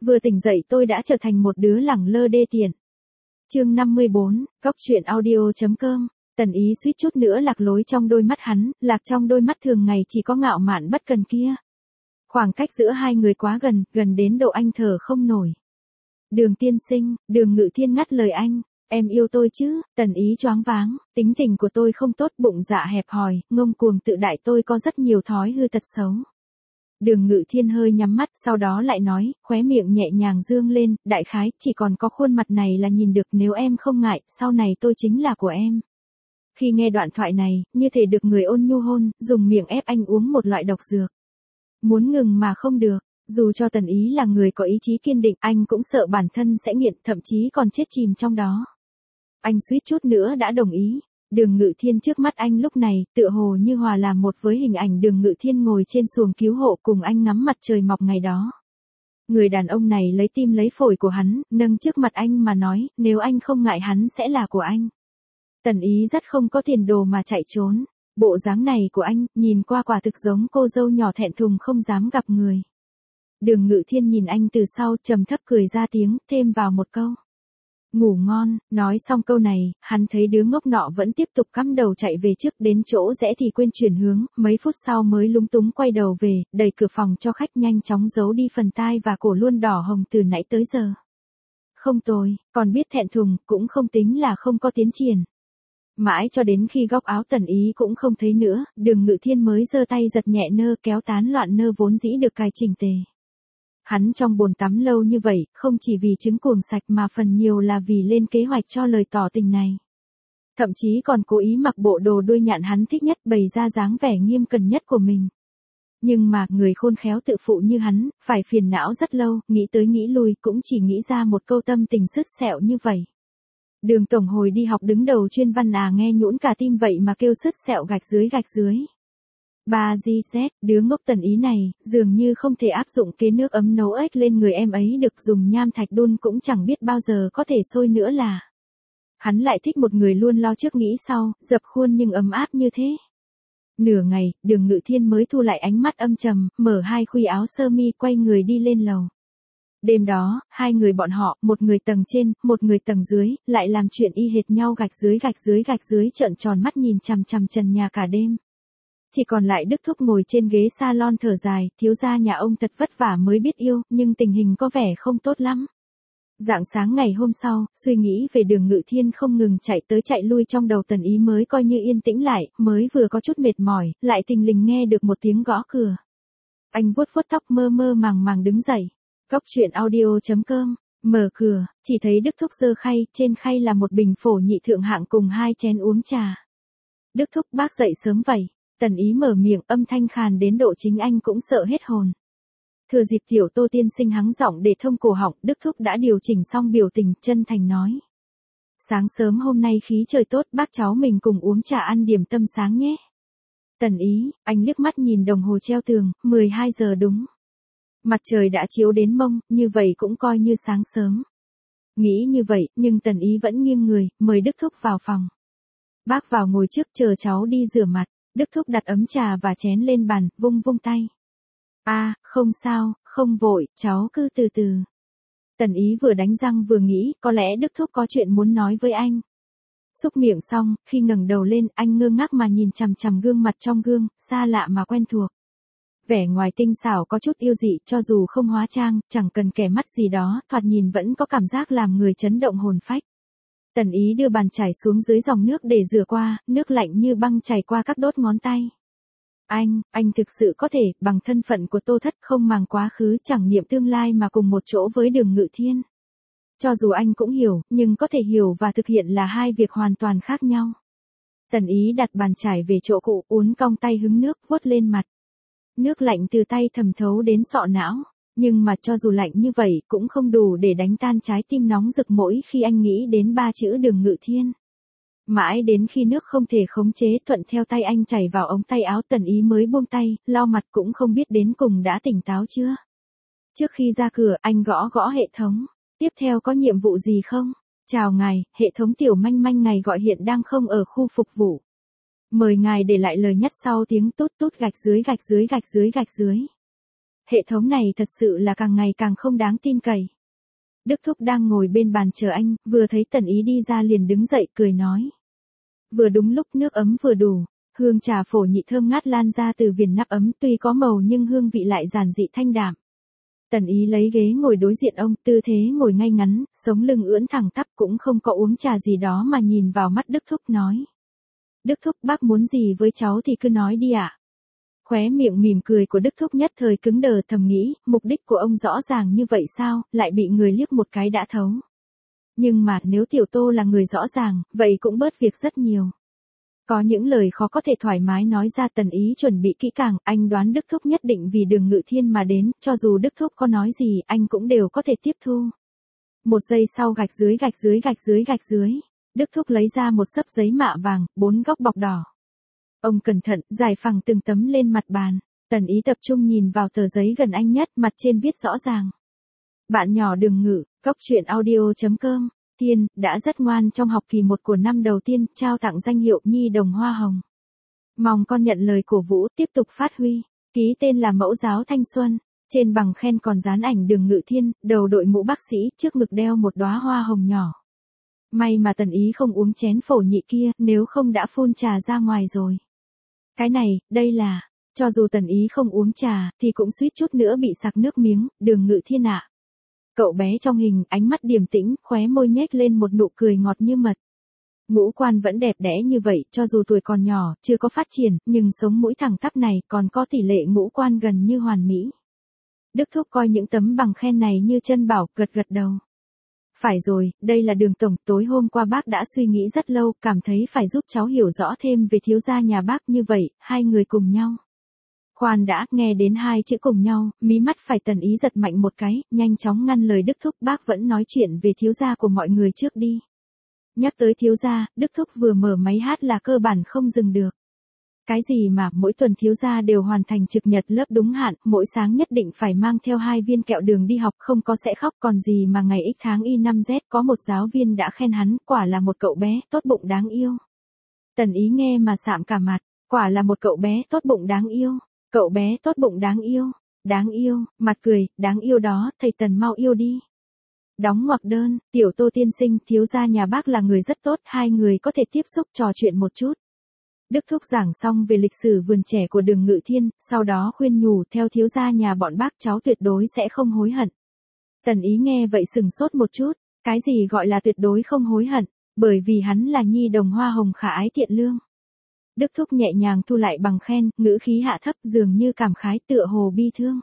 Vừa tỉnh dậy tôi đã trở thành một đứa lẳng lơ đê tiện. Chương 54, Góc truyện audio.com. Tần Ý suýt chút nữa lạc lối trong đôi mắt hắn, lạc trong đôi mắt thường ngày chỉ có ngạo mạn bất cần kia. Khoảng cách giữa hai người quá gần, gần đến độ anh thở không nổi. Đường tiên sinh, Đường Ngự Thiên ngắt lời anh. Em yêu tôi chứ? Tần Ý choáng váng, tính tình của tôi không tốt, bụng dạ hẹp hòi, ngông cuồng tự đại, tôi có rất nhiều thói hư tật xấu. Đường Ngự Thiên hơi nhắm mắt, sau đó lại nói, khóe miệng nhẹ nhàng dương lên, đại khái, chỉ còn có khuôn mặt này là nhìn được, nếu em không ngại, sau này tôi chính là của em. Khi nghe đoạn thoại này, như thể được người ôn nhu hôn, dùng miệng ép anh uống một loại độc dược. Muốn ngừng mà không được, dù cho Tần Ý là người có ý chí kiên định, anh cũng sợ bản thân sẽ nghiện, thậm chí còn chết chìm trong đó. Anh suýt chút nữa đã đồng ý. Đường Ngự Thiên trước mắt anh lúc này, tựa hồ như hòa làm một với hình ảnh Đường Ngự Thiên ngồi trên xuồng cứu hộ cùng anh ngắm mặt trời mọc ngày đó. Người đàn ông này lấy tim lấy phổi của hắn, nâng trước mặt anh mà nói, nếu anh không ngại hắn sẽ là của anh. Tần Ý rất không có tiền đồ mà chạy trốn. Bộ dáng này của anh, nhìn qua quả thực giống cô dâu nhỏ thẹn thùng không dám gặp người. Đường Ngự Thiên nhìn anh từ sau, trầm thấp cười ra tiếng, thêm vào một câu. Ngủ ngon. Nói xong câu này, hắn thấy đứa ngốc nọ vẫn tiếp tục cắm đầu chạy về trước, đến chỗ rẽ thì quên chuyển hướng, mấy phút sau mới lúng túng quay đầu về, đẩy cửa phòng cho khách, nhanh chóng giấu đi phần tai và cổ luôn đỏ hồng từ nãy tới giờ. Không tồi, còn biết thẹn thùng, cũng không tính là không có tiến triển. Mãi cho đến khi góc áo Tần Ý cũng không thấy nữa, Đường Ngự Thiên mới giơ tay giật nhẹ nơ kéo tán loạn nơ vốn dĩ được cài chỉnh tề. Hắn trong bồn tắm lâu như vậy, không chỉ vì trứng cuồng sạch mà phần nhiều là vì lên kế hoạch cho lời tỏ tình này. Thậm chí còn cố ý mặc bộ đồ đuôi nhạn hắn thích nhất, bày ra dáng vẻ nghiêm cẩn nhất của mình. Nhưng mà, người khôn khéo tự phụ như hắn, phải phiền não rất lâu, nghĩ tới nghĩ lui, cũng chỉ nghĩ ra một câu tâm tình sứt sẹo như vậy. Đường tổng hồi đi học đứng đầu chuyên văn nghe nhũn cả tim vậy mà kêu sứt sẹo gạch dưới gạch dưới. Ba GZ, đứa ngốc Tần Ý này, dường như không thể áp dụng kế nước ấm nấu ếch lên người em ấy được, dùng nham thạch đun cũng chẳng biết bao giờ có thể sôi nữa là. Hắn lại thích một người luôn lo trước nghĩ sau, dập khuôn nhưng ấm áp như thế. Nửa ngày, Đường Ngự Thiên mới thu lại ánh mắt âm trầm, mở hai khuy áo sơ mi quay người đi lên lầu. Đêm đó, hai người bọn họ, một người tầng trên, một người tầng dưới, lại làm chuyện y hệt nhau, gạch dưới gạch dưới gạch dưới, trợn tròn mắt nhìn chằm chằm trần nhà cả đêm. Chỉ còn lại Đức Thúc ngồi trên ghế salon thở dài, thiếu gia nhà ông thật vất vả mới biết yêu, nhưng tình hình có vẻ không tốt lắm. Rạng sáng ngày hôm sau, suy nghĩ về Đường Ngự Thiên không ngừng chạy tới chạy lui trong đầu Tần Ý mới coi như yên tĩnh lại, mới vừa có chút mệt mỏi, lại thình lình nghe được một tiếng gõ cửa. Anh vuốt vuốt tóc mơ mơ màng màng đứng dậy. Góc truyện audio.com, mở cửa, chỉ thấy Đức Thúc giơ khay, trên khay là một bình phổ nhị thượng hạng cùng 2 chén uống trà. Đức Thúc, bác dậy sớm vậy. Tần Ý mở miệng, âm thanh khàn đến độ chính anh cũng sợ hết hồn. Thừa dịp tiểu Tô tiên sinh hắng giọng để thông cổ họng, Đức Thúc đã điều chỉnh xong biểu tình, chân thành nói. Sáng sớm hôm nay khí trời tốt, bác cháu mình cùng uống trà ăn điểm tâm sáng nhé. Tần Ý, anh liếc mắt nhìn đồng hồ treo tường, 12 giờ đúng. Mặt trời đã chiếu đến mông, như vậy cũng coi như sáng sớm. Nghĩ như vậy, nhưng Tần Ý vẫn nghiêng người, mời Đức Thúc vào phòng. Bác vào ngồi trước, chờ cháu đi rửa mặt. Đức Thúc đặt ấm trà và chén lên bàn, vung vung tay. Không sao, không vội, cháu cứ từ từ. Tần Ý vừa đánh răng vừa nghĩ, có lẽ Đức Thúc có chuyện muốn nói với anh. Xúc miệng xong, khi ngẩng đầu lên, anh ngơ ngác mà nhìn chằm chằm gương mặt trong gương, xa lạ mà quen thuộc. Vẻ ngoài tinh xảo có chút yêu dị, cho dù không hóa trang, chẳng cần kẻ mắt gì đó, thoạt nhìn vẫn có cảm giác làm người chấn động hồn phách. Tần Ý đưa bàn chải xuống dưới dòng nước để rửa qua, nước lạnh như băng chảy qua các đốt ngón tay. Anh thực sự có thể, bằng thân phận của Tô Thất, không màng quá khứ, chẳng niệm tương lai mà cùng một chỗ với Đường Ngự Thiên. Cho dù anh cũng hiểu, nhưng có thể hiểu và thực hiện là hai việc hoàn toàn khác nhau. Tần Ý đặt bàn chải về chỗ cũ, uốn cong tay hứng nước, vuốt lên mặt. Nước lạnh từ tay thẩm thấu đến sọ não. Nhưng mà cho dù lạnh như vậy, cũng không đủ để đánh tan trái tim nóng rực mỗi khi anh nghĩ đến 3 chữ Đường Ngự Thiên. Mãi đến khi nước không thể khống chế, thuận theo tay anh chảy vào ống tay áo, Tần Ý mới buông tay, lau mặt, cũng không biết đến cùng đã tỉnh táo chưa. Trước khi ra cửa, anh gõ gõ hệ thống. Tiếp theo có nhiệm vụ gì không? Chào ngài, hệ thống Tiểu Manh Manh ngài gọi hiện đang không ở khu phục vụ. Mời ngài để lại lời nhắc sau tiếng tút tút gạch dưới gạch dưới gạch dưới gạch dưới. hệ thống này thật sự là càng ngày càng không đáng tin cậy. Đức Thúc đang ngồi bên bàn chờ anh, vừa thấy Tần Ý đi ra liền đứng dậy cười nói. Vừa đúng lúc nước ấm vừa đủ, hương trà phổ nhị thơm ngát lan ra từ viền nắp ấm, tuy có màu nhưng hương vị lại giản dị thanh đạm. Tần Ý lấy ghế ngồi đối diện ông, tư thế ngồi ngay ngắn, sống lưng ưỡn thẳng tắp, cũng không có uống trà gì đó mà nhìn vào mắt Đức Thúc nói. Đức Thúc, bác muốn gì với cháu thì cứ nói đi ạ. Khóe miệng mỉm cười của Đức Thúc nhất thời cứng đờ, thầm nghĩ, mục đích của ông rõ ràng như vậy sao, lại bị người liếc một cái đã thấu. Nhưng mà nếu Tiểu Tô là người rõ ràng, vậy cũng bớt việc rất nhiều. Có những lời khó có thể thoải mái nói ra. Tần Ý chuẩn bị kỹ càng, anh đoán Đức Thúc nhất định vì Đường Ngự Thiên mà đến, cho dù Đức Thúc có nói gì anh cũng đều có thể tiếp thu. Một giây sau gạch dưới gạch dưới gạch dưới gạch dưới, Đức Thúc lấy ra một xấp giấy mạ vàng, 4 góc bọc đỏ. Ông cẩn thận, giải phẳng từng tấm lên mặt bàn. Tần Ý tập trung nhìn vào tờ giấy gần anh nhất, mặt trên viết rõ ràng. Bạn nhỏ Đường Ngự, coctruyện.audio.com. Thiên, đã rất ngoan trong học kỳ 1 của năm đầu tiên, trao tặng danh hiệu Nhi đồng Hoa Hồng. Mong con nhận lời cổ vũ, tiếp tục phát huy. Ký tên là Mẫu giáo Thanh Xuân. Trên bằng khen còn dán ảnh Đường Ngự Thiên, đầu đội mũ bác sĩ, trước ngực đeo một đóa hoa hồng nhỏ. May mà Tần Ý không uống chén phổ nhị kia, nếu không đã phun trà ra ngoài rồi. Cái này, đây là, cho dù Tần Ý không uống trà, thì cũng suýt chút nữa bị sặc nước miếng. Đường Ngự Thiên ạ. Cậu bé trong hình, ánh mắt điềm tĩnh, khóe môi nhếch lên một nụ cười ngọt như mật. Ngũ quan vẫn đẹp đẽ như vậy, cho dù tuổi còn nhỏ, chưa có phát triển, nhưng sống mũi thẳng tắp này còn có tỷ lệ ngũ quan gần như hoàn mỹ. Đức Thúc coi những tấm bằng khen này như chân bảo, gật gật đầu. Phải rồi, đây là Đường tổng, tối hôm qua bác đã suy nghĩ rất lâu, cảm thấy phải giúp cháu hiểu rõ thêm về thiếu gia nhà bác, như vậy, hai người cùng nhau. Khoan đã, nghe đến hai chữ cùng nhau, mí mắt phải Tần Ý giật mạnh một cái, nhanh chóng ngăn lời Đức Thúc. Bác vẫn nói chuyện về thiếu gia của mọi người trước đi. Nhắc tới thiếu gia, Đức Thúc vừa mở máy hát là cơ bản không dừng được. Cái gì mà mỗi tuần thiếu gia đều hoàn thành trực nhật lớp đúng hạn, mỗi sáng nhất định phải mang theo 2 viên kẹo đường đi học, không có sẽ khóc, còn gì mà ngày X tháng Y5Z có một giáo viên đã khen hắn, quả là một cậu bé tốt bụng đáng yêu. Tần Ý nghe mà sạm cả mặt, quả là một cậu bé tốt bụng đáng yêu. Cậu bé tốt bụng đáng yêu, mặt cười, đáng yêu đó, thầy Tần mau yêu đi. Đóng ngoặc đơn, Tiểu Tô tiên sinh, thiếu gia nhà bác là người rất tốt, hai người có thể tiếp xúc trò chuyện một chút. Đức Thúc giảng xong về lịch sử vườn trẻ của Đường Ngự Thiên, sau đó khuyên nhủ, theo thiếu gia nhà bọn bác cháu tuyệt đối sẽ không hối hận. Tần Ý nghe vậy sừng sốt một chút, cái gì gọi là tuyệt đối không hối hận, bởi vì hắn là nhi đồng hoa hồng khả ái thiện lương. Đức Thúc nhẹ nhàng thu lại bằng khen, ngữ khí hạ thấp, dường như cảm khái, tựa hồ bi thương.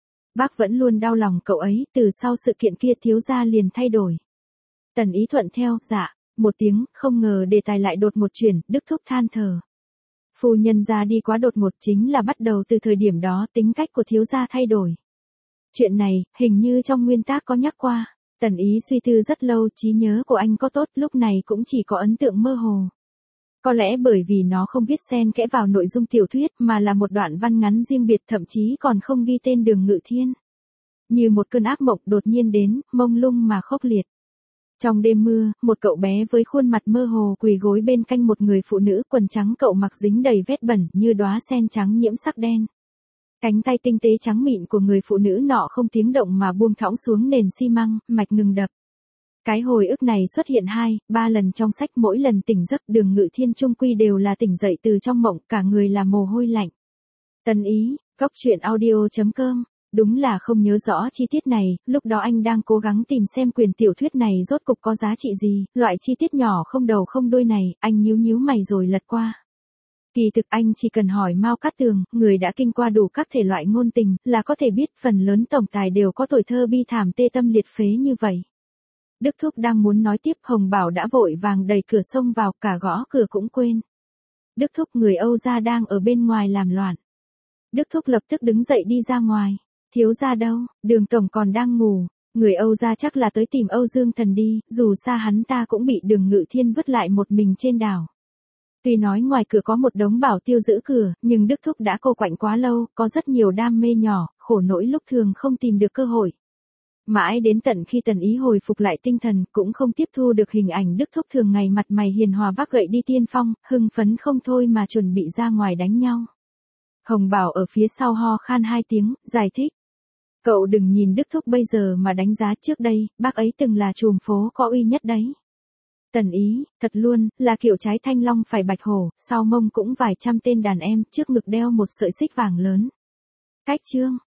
Bác vẫn luôn đau lòng cậu ấy, từ sau sự kiện kia thiếu gia liền thay đổi. Tần Ý thuận theo, dạ, một tiếng, không ngờ đề tài lại đột một chuyển, Đức Thúc than thở. Phu nhân ra đi quá đột ngột, chính là bắt đầu từ thời điểm đó tính cách của thiếu gia thay đổi. Chuyện này, hình như trong nguyên tác có nhắc qua. Tần Ý suy tư rất lâu, trí nhớ của anh có tốt, lúc này cũng chỉ có ấn tượng mơ hồ. Có lẽ bởi vì nó không viết xen kẽ vào nội dung tiểu thuyết mà là một đoạn văn ngắn riêng biệt, thậm chí còn không ghi tên Đường Ngự Thiên. Như một cơn ác mộng đột nhiên đến, mông lung mà khốc liệt. Trong đêm mưa, một cậu bé với khuôn mặt mơ hồ quỳ gối bên cạnh một người phụ nữ, quần trắng cậu mặc dính đầy vết bẩn như đóa sen trắng nhiễm sắc đen. Cánh tay tinh tế trắng mịn của người phụ nữ nọ không tiếng động mà buông thõng xuống nền xi măng, mạch ngừng đập. Cái hồi ức này xuất hiện 2-3 lần trong sách, mỗi lần tỉnh giấc Đường Ngự Thiên chung quy đều là tỉnh dậy từ trong mộng, cả người là mồ hôi lạnh. Tần Ý, coctruyện.audio.com. Đúng là không nhớ rõ chi tiết này, lúc đó anh đang cố gắng tìm xem quyển tiểu thuyết này rốt cục có giá trị gì, loại chi tiết nhỏ không đầu không đuôi này, anh nhíu mày rồi lật qua. Kỳ thực anh chỉ cần hỏi Mao Cát Tường, người đã kinh qua đủ các thể loại ngôn tình, là có thể biết phần lớn tổng tài đều có tuổi thơ bi thảm tê tâm liệt phế như vậy. Đức Thúc đang muốn nói tiếp, Hồng Bảo đã vội vàng đẩy cửa xông vào, cả gõ cửa cũng quên. Đức Thúc, người Âu gia đang ở bên ngoài làm loạn. Đức Thúc lập tức đứng dậy đi ra ngoài. Thiếu gia đâu, Đường tổng còn đang ngủ, người Âu gia chắc là tới tìm Âu Dương Thần đi, dù xa hắn ta cũng bị Đường Ngự Thiên vứt lại một mình trên đảo. Tuy nói ngoài cửa có một đống bảo tiêu giữ cửa, nhưng Đức Thúc đã cô quạnh quá lâu, có rất nhiều đam mê nhỏ, khổ nỗi lúc thường không tìm được cơ hội. Mãi đến tận khi Tần Ý hồi phục lại tinh thần, cũng không tiếp thu được hình ảnh Đức Thúc thường ngày mặt mày hiền hòa vác gậy đi tiên phong, hưng phấn không thôi mà chuẩn bị ra ngoài đánh nhau. Hồng Bảo ở phía sau ho khan 2 tiếng, giải thích, Cậu đừng nhìn Đức Thúc bây giờ mà đánh giá, trước đây, bác ấy từng là trùm phố có uy nhất đấy. Tần Ý, thật luôn, là kiểu trái thanh long phải bạch hổ, sau mông cũng vài trăm tên đàn em, trước ngực đeo một sợi xích vàng lớn. Cách chương